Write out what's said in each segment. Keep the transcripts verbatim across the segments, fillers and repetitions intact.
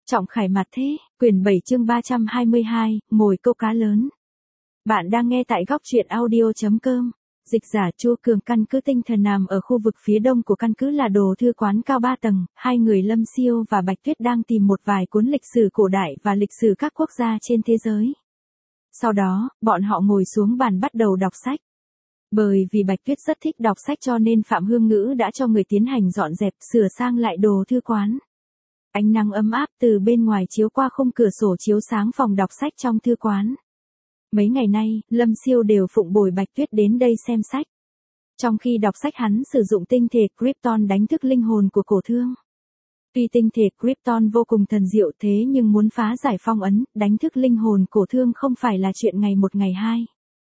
Trọng Khải Mặt Thế, quyển bảy chương ba trăm hai mươi hai, mồi câu cá lớn. Bạn đang nghe tại góc truyện audio.com. Dịch giả Chu Cường. Căn cứ tinh thần nằm ở khu vực phía đông của căn cứ là đồ thư quán cao ba tầng, hai người Lâm Siêu và Bạch Tuyết đang tìm một vài cuốn lịch sử cổ đại và lịch sử các quốc gia trên thế giới. Sau đó, bọn họ ngồi xuống bàn bắt đầu đọc sách. Bởi vì Bạch Tuyết rất thích đọc sách cho nên Phạm Hương Ngữ đã cho người tiến hành dọn dẹp, sửa sang lại đồ thư quán. Ánh nắng ấm áp từ bên ngoài chiếu qua khung cửa sổ chiếu sáng phòng đọc sách trong thư quán. Mấy ngày nay, Lâm Siêu đều phụng bồi Bạch Tuyết đến đây xem sách. Trong khi đọc sách hắn sử dụng tinh thể Krypton đánh thức linh hồn của cổ thương. Tuy tinh thể Krypton vô cùng thần diệu thế nhưng muốn phá giải phong ấn, đánh thức linh hồn cổ thương không phải là chuyện ngày một ngày hai.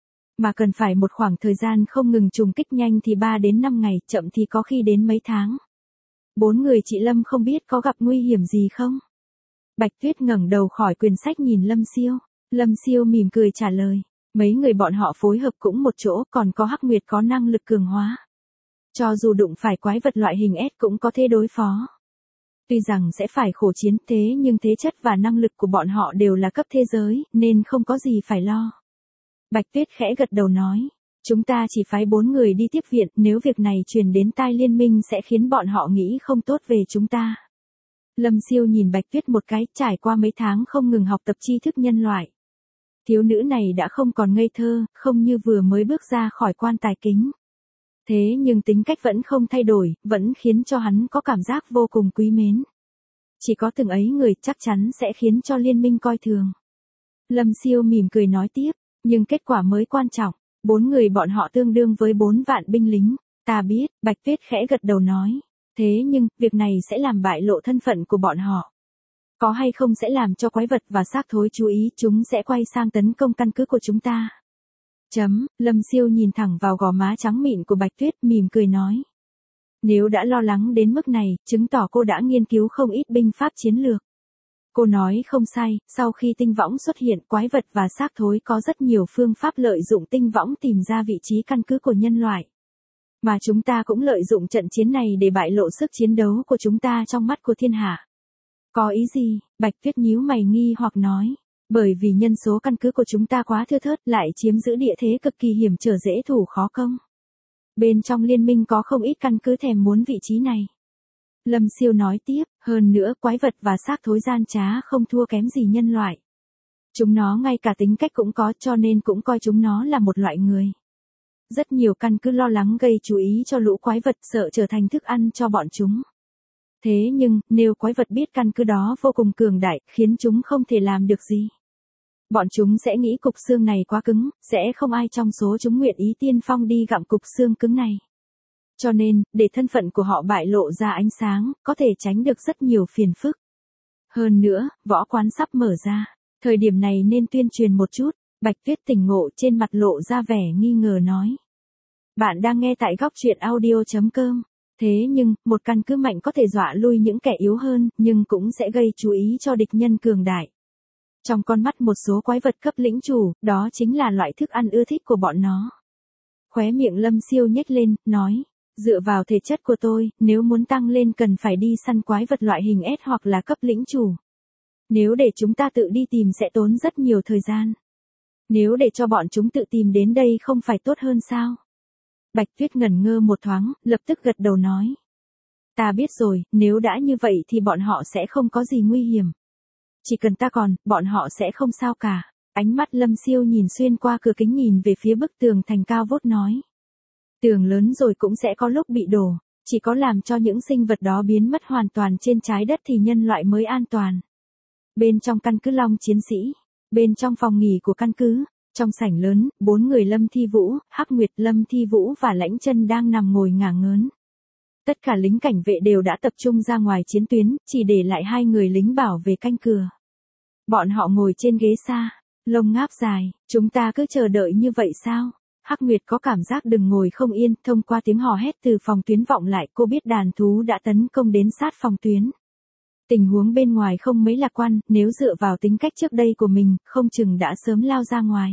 Mà cần phải một khoảng thời gian không ngừng trùng kích, nhanh thì ba đến năm ngày, chậm thì có khi đến mấy tháng. Bốn người chị Lâm không biết có gặp nguy hiểm gì không? Bạch Tuyết ngẩng đầu khỏi quyển sách nhìn Lâm Siêu. Lâm Siêu mỉm cười trả lời. Mấy người bọn họ phối hợp cũng một chỗ, còn có Hắc Nguyệt có năng lực cường hóa. Cho dù đụng phải quái vật loại hình S cũng có thể đối phó. Tuy rằng sẽ phải khổ chiến thế nhưng thế chất và năng lực của bọn họ đều là cấp thế giới, nên không có gì phải lo. Bạch Tuyết khẽ gật đầu nói. Chúng ta chỉ phái bốn người đi tiếp viện, nếu việc này truyền đến tai liên minh sẽ khiến bọn họ nghĩ không tốt về chúng ta. Lâm Siêu nhìn Bạch Tuyết một cái, trải qua mấy tháng không ngừng học tập tri thức nhân loại. Thiếu nữ này đã không còn ngây thơ, không như vừa mới bước ra khỏi quan tài kính. Thế nhưng tính cách vẫn không thay đổi, vẫn khiến cho hắn có cảm giác vô cùng quý mến. Chỉ có từng ấy người chắc chắn sẽ khiến cho liên minh coi thường. Lâm Siêu mỉm cười nói tiếp, nhưng kết quả mới quan trọng. Bốn người bọn họ tương đương với bốn vạn binh lính. Ta biết, Bạch Tuyết khẽ gật đầu nói. Thế nhưng, việc này sẽ làm bại lộ thân phận của bọn họ. Có hay không sẽ làm cho quái vật và xác thối chú ý, chúng sẽ quay sang tấn công căn cứ của chúng ta. Chấm, Lâm Siêu nhìn thẳng vào gò má trắng mịn của Bạch Tuyết, mỉm cười nói. Nếu đã lo lắng đến mức này, chứng tỏ cô đã nghiên cứu không ít binh pháp chiến lược. Cô nói không sai, sau khi tinh võng xuất hiện, quái vật và xác thối có rất nhiều phương pháp lợi dụng tinh võng tìm ra vị trí căn cứ của nhân loại. Mà chúng ta cũng lợi dụng trận chiến này để bại lộ sức chiến đấu của chúng ta trong mắt của thiên hạ. Có ý gì? Bạch Tuyết nhíu mày nghi hoặc nói. Bởi vì nhân số căn cứ của chúng ta quá thưa thớt, lại chiếm giữ địa thế cực kỳ hiểm trở, dễ thủ khó công. Bên trong liên minh có không ít căn cứ thèm muốn vị trí này. Lâm Siêu nói tiếp, hơn nữa quái vật và xác thối gian trá không thua kém gì nhân loại. Chúng nó ngay cả tính cách cũng có, cho nên cũng coi chúng nó là một loại người. Rất nhiều căn cứ lo lắng gây chú ý cho lũ quái vật, sợ trở thành thức ăn cho bọn chúng. Thế nhưng, nếu quái vật biết căn cứ đó vô cùng cường đại, khiến chúng không thể làm được gì. Bọn chúng sẽ nghĩ cục xương này quá cứng, sẽ không ai trong số chúng nguyện ý tiên phong đi gặm cục xương cứng này. Cho nên, để thân phận của họ bại lộ ra ánh sáng, có thể tránh được rất nhiều phiền phức. Hơn nữa, võ quán sắp mở ra. Thời điểm này nên tuyên truyền một chút. Bạch Tuyết tỉnh ngộ, trên mặt lộ ra vẻ nghi ngờ nói. Bạn đang nghe tại góc truyện audio.com. Thế nhưng, một căn cứ mạnh có thể dọa lui những kẻ yếu hơn, nhưng cũng sẽ gây chú ý cho địch nhân cường đại. Trong con mắt một số quái vật cấp lĩnh chủ, đó chính là loại thức ăn ưa thích của bọn nó. Khóe miệng Lâm Siêu nhếch lên, nói. Dựa vào thể chất của tôi, nếu muốn tăng lên cần phải đi săn quái vật loại hình S hoặc là cấp lĩnh chủ. Nếu để chúng ta tự đi tìm sẽ tốn rất nhiều thời gian. Nếu để cho bọn chúng tự tìm đến đây không phải tốt hơn sao? Bạch Tuyết ngẩn ngơ một thoáng, lập tức gật đầu nói. Ta biết rồi, nếu đã như vậy thì bọn họ sẽ không có gì nguy hiểm. Chỉ cần ta còn, bọn họ sẽ không sao cả. Ánh mắt Lâm Siêu nhìn xuyên qua cửa kính nhìn về phía bức tường thành cao vút nói. Tường lớn rồi cũng sẽ có lúc bị đổ, chỉ có làm cho những sinh vật đó biến mất hoàn toàn trên trái đất thì nhân loại mới an toàn. Bên trong căn cứ Long Chiến Sĩ, bên trong phòng nghỉ của căn cứ, trong sảnh lớn, bốn người Lâm Thi Vũ, Hắc Nguyệt, Lâm Thi Vũ và Lãnh Chân đang nằm ngồi ngả ngớn. Tất cả lính cảnh vệ đều đã tập trung ra ngoài chiến tuyến, chỉ để lại hai người lính bảo vệ canh cửa. Bọn họ ngồi trên ghế xa, lông ngáp dài, chúng ta cứ chờ đợi như vậy sao? Hắc Nguyệt có cảm giác đừng ngồi không yên, thông qua tiếng hò hét từ phòng tuyến vọng lại, cô biết đàn thú đã tấn công đến sát phòng tuyến. Tình huống bên ngoài không mấy lạc quan, nếu dựa vào tính cách trước đây của mình, không chừng đã sớm lao ra ngoài.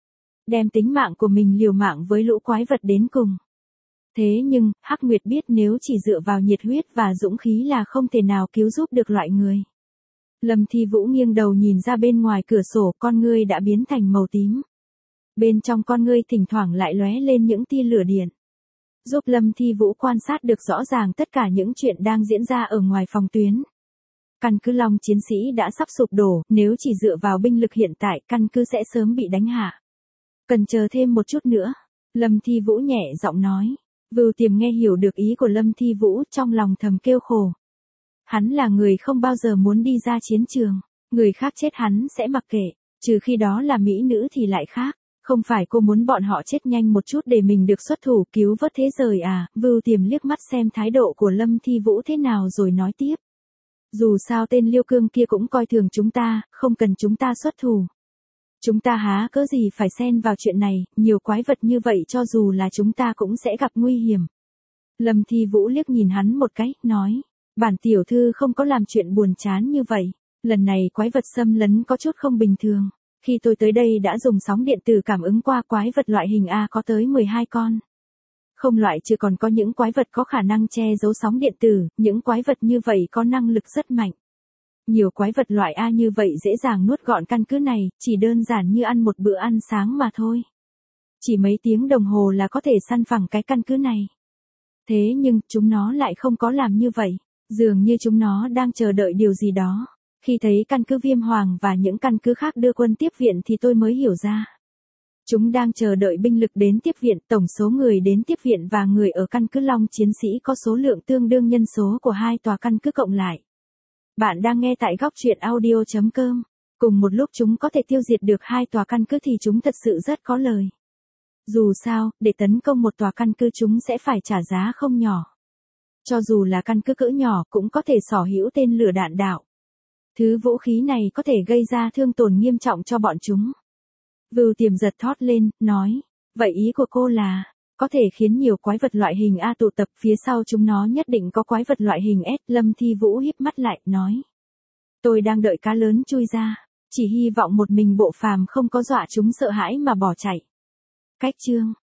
Đem tính mạng của mình liều mạng với lũ quái vật đến cùng. Thế nhưng, Hắc Nguyệt biết nếu chỉ dựa vào nhiệt huyết và dũng khí là không thể nào cứu giúp được loại người. Lâm Thi Vũ nghiêng đầu nhìn ra bên ngoài cửa sổ, con ngươi đã biến thành màu tím. Bên trong con ngươi thỉnh thoảng lại lóe lên những tia lửa điện. Giúp Lâm Thi Vũ quan sát được rõ ràng tất cả những chuyện đang diễn ra ở ngoài phòng tuyến. Căn cứ Long Chiến Sĩ đã sắp sụp đổ, nếu chỉ dựa vào binh lực hiện tại, căn cứ sẽ sớm bị đánh hạ. Cần chờ thêm một chút nữa. Lâm Thi Vũ nhẹ giọng nói. Vưu Tiềm nghe hiểu được ý của Lâm Thi Vũ, trong lòng thầm kêu khổ. Hắn là người không bao giờ muốn đi ra chiến trường. Người khác chết hắn sẽ mặc kệ, trừ khi đó là mỹ nữ thì lại khác. Không phải cô muốn bọn họ chết nhanh một chút để mình được xuất thủ cứu vớt thế giới à? Vưu Tiềm liếc mắt xem thái độ của Lâm Thi Vũ thế nào rồi nói tiếp. Dù sao tên Liêu Cương kia cũng coi thường chúng ta, không cần chúng ta xuất thủ. Chúng ta há cớ gì phải xen vào chuyện này, nhiều quái vật như vậy cho dù là chúng ta cũng sẽ gặp nguy hiểm. Lâm Thi Vũ liếc nhìn hắn một cái, nói. Bản tiểu thư không có làm chuyện buồn chán như vậy. Lần này quái vật xâm lấn có chút không bình thường. Khi tôi tới đây đã dùng sóng điện tử cảm ứng qua quái vật loại hình A có tới mười hai con. Không loại trừ còn có những quái vật có khả năng che giấu sóng điện tử, những quái vật như vậy có năng lực rất mạnh. Nhiều quái vật loại A như vậy dễ dàng nuốt gọn căn cứ này, chỉ đơn giản như ăn một bữa ăn sáng mà thôi. Chỉ mấy tiếng đồng hồ là có thể săn phẳng cái căn cứ này. Thế nhưng, chúng nó lại không có làm như vậy. Dường như chúng nó đang chờ đợi điều gì đó. Khi thấy căn cứ Viêm Hoàng và những căn cứ khác đưa quân tiếp viện thì tôi mới hiểu ra. Chúng đang chờ đợi binh lực đến tiếp viện, tổng số người đến tiếp viện và người ở căn cứ Long Chiến Sĩ có số lượng tương đương nhân số của hai tòa căn cứ cộng lại. Bạn đang nghe tại góc truyện audio chấm com. Cùng một lúc chúng có thể tiêu diệt được hai tòa căn cứ thì chúng thật sự rất có lời. Dù sao, để tấn công một tòa căn cứ chúng sẽ phải trả giá không nhỏ. Cho dù là căn cứ cỡ nhỏ cũng có thể xỏ hữu tên lửa đạn đạo. Thứ vũ khí này có thể gây ra thương tổn nghiêm trọng cho bọn chúng. Vưu Tiềm giật thót lên, nói. Vậy ý của cô là, có thể khiến nhiều quái vật loại hình A tụ tập phía sau chúng nó nhất định có quái vật loại hình S. Lâm Thi Vũ híp mắt lại, nói. Tôi đang đợi cá lớn chui ra, chỉ hy vọng một mình bộ phàm không có dọa chúng sợ hãi mà bỏ chạy. Cách chương.